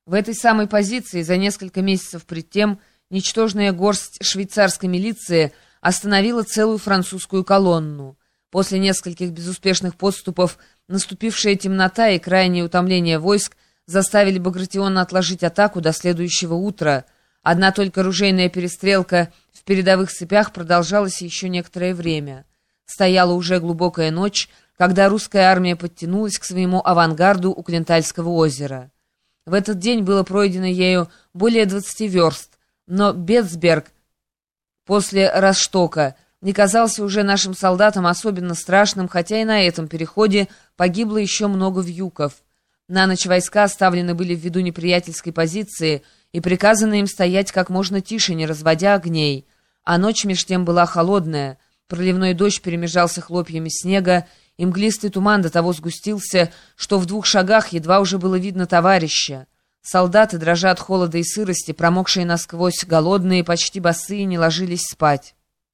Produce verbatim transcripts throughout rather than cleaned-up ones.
В этой самой позиции за несколько месяцев пред тем ничтожная горсть швейцарской милиции остановила целую французскую колонну. После нескольких безуспешных подступов наступившая темнота и крайнее утомление войск заставили Багратиона отложить атаку до следующего утра. Одна только ружейная перестрелка в передовых цепях продолжалась еще некоторое время. Стояла уже глубокая ночь, когда русская армия подтянулась к своему авангарду у Клентальского озера. В этот день было пройдено ею более двадцати верст, но Бетцберг после Ростока не казался уже нашим солдатам особенно страшным, хотя и на этом переходе погибло еще много вьюков. На ночь войска оставлены были в виду неприятельской позиции и приказано им стоять как можно тише, не разводя огней. А ночь меж тем была холодная, проливной дождь перемежался хлопьями снега, и мглистый туман до того сгустился, что в двух шагах едва уже было видно товарища. Солдаты, дрожа от холода и сырости, промокшие насквозь, голодные, почти босые, не ложились спать.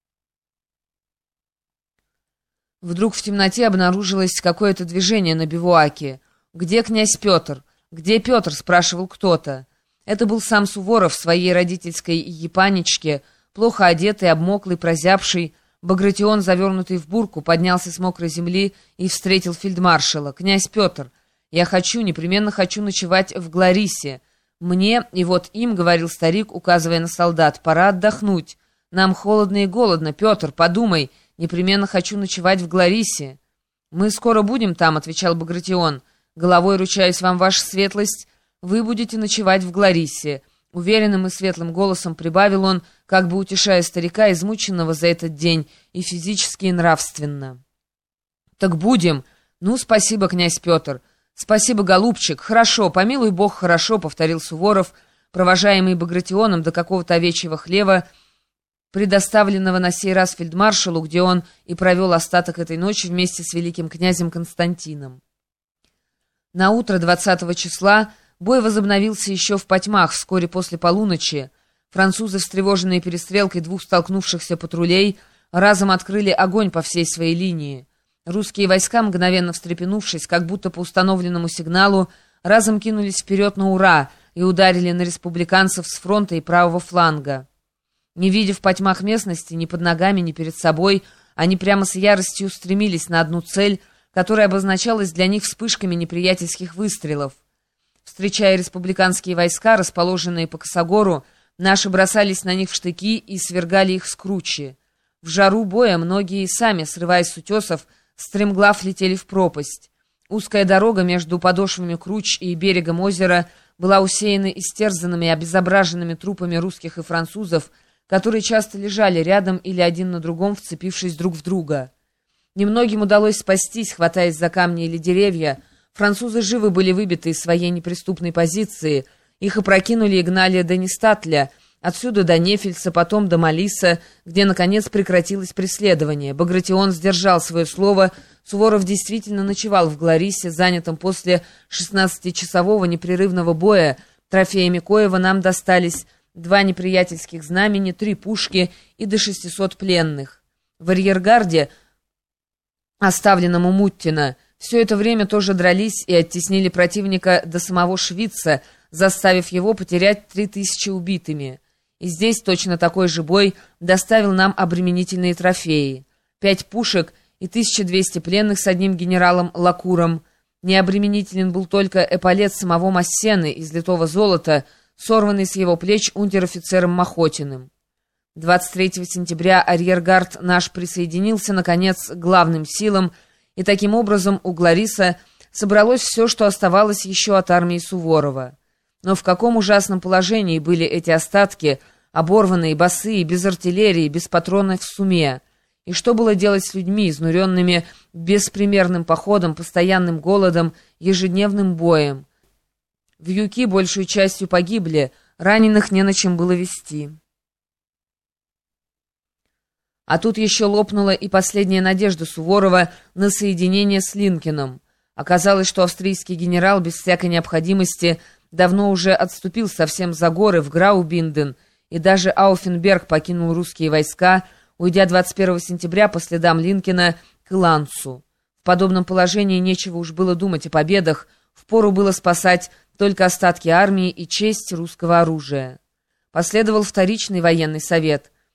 Вдруг в темноте обнаружилось какое-то движение на бивуаке. «Где князь Петр? Где Петр?» — спрашивал кто-то. Это был сам Суворов в своей родительской епанечке, плохо одетый, обмоклый, прозябший. Багратион, завернутый в бурку, поднялся с мокрой земли и встретил фельдмаршала. «Князь Петр, я хочу, непременно хочу ночевать в Гларисе. Мне, и вот им, — говорил старик, указывая на солдат, — пора отдохнуть. Нам холодно и голодно. Петр, подумай, непременно хочу ночевать в Гларисе». «Мы скоро будем там, — отвечал Багратион. Головой ручаюсь вам, ваша светлость, вы будете ночевать в Гларисе». Уверенным и светлым голосом прибавил он, как бы утешая старика, измученного за этот день и физически, и нравственно. «Так будем. Ну, спасибо, князь Петр. Спасибо, голубчик. Хорошо, помилуй бог, хорошо», — повторил Суворов, провожаемый Багратионом до какого-то овечьего хлева, предоставленного на сей раз фельдмаршалу, где он и провел остаток этой ночи вместе с великим князем Константином. На утро двадцатого числа бой возобновился еще в потьмах вскоре после полуночи. Французы, встревоженные перестрелкой двух столкнувшихся патрулей, разом открыли огонь по всей своей линии. Русские войска, мгновенно встрепенувшись, как будто по установленному сигналу, разом кинулись вперед на ура и ударили на республиканцев с фронта и правого фланга. Не видя в потьмах местности ни под ногами, ни перед собой, они прямо с яростью стремились на одну цель, которая обозначалась для них вспышками неприятельских выстрелов. Встречая республиканские войска, расположенные по косогору, наши бросались на них в штыки и свергали их с кручи. В жару боя многие и сами, срываясь с утесов, стремглав летели в пропасть. Узкая дорога между подошвами круч и берегом озера была усеяна истерзанными и обезображенными трупами русских и французов, которые часто лежали рядом или один на другом, вцепившись друг в друга. Немногим удалось спастись, хватаясь за камни или деревья. Французы живы были выбиты из своей неприступной позиции, их опрокинули и гнали до Нестатля, отсюда до Нефельса, потом до Малиса, где, наконец, прекратилось преследование. Багратион сдержал свое слово, Суворов действительно ночевал в Гларисе, занятом после шестнадцатичасового непрерывного боя, трофеями коего нам достались два неприятельских знамени, три пушки и до шестисот пленных. В арьергарде, оставленном у Муттина, все это время тоже дрались и оттеснили противника до самого Швица, заставив его потерять три тысячи убитыми. И здесь точно такой же бой доставил нам обременительные трофеи. Пять пушек и тысяча двести пленных с одним генералом Лакуром. Необременителен был только эполет самого Массены из литого золота, сорванный с его плеч унтер-офицером Махотиным. двадцать третьего сентября арьергард наш присоединился, наконец, к главным силам, и таким образом у Глариса собралось все, что оставалось еще от армии Суворова. Но в каком ужасном положении были эти остатки, оборванные, босые, без артиллерии, без патронов в суме? И что было делать с людьми, изнуренными беспримерным походом, постоянным голодом, ежедневным боем? Вьюки большей частью погибли, раненых не на чем было везти. А тут еще лопнула и последняя надежда Суворова на соединение с Линкеном. Оказалось, что австрийский генерал без всякой необходимости давно уже отступил совсем за горы в Граубинден, и даже Ауфенберг покинул русские войска, уйдя двадцать первого сентября по следам Линкена к Иланцу. В подобном положении нечего уж было думать о победах, впору было спасать только остатки армии и честь русского оружия. Последовал вторичный военный совет,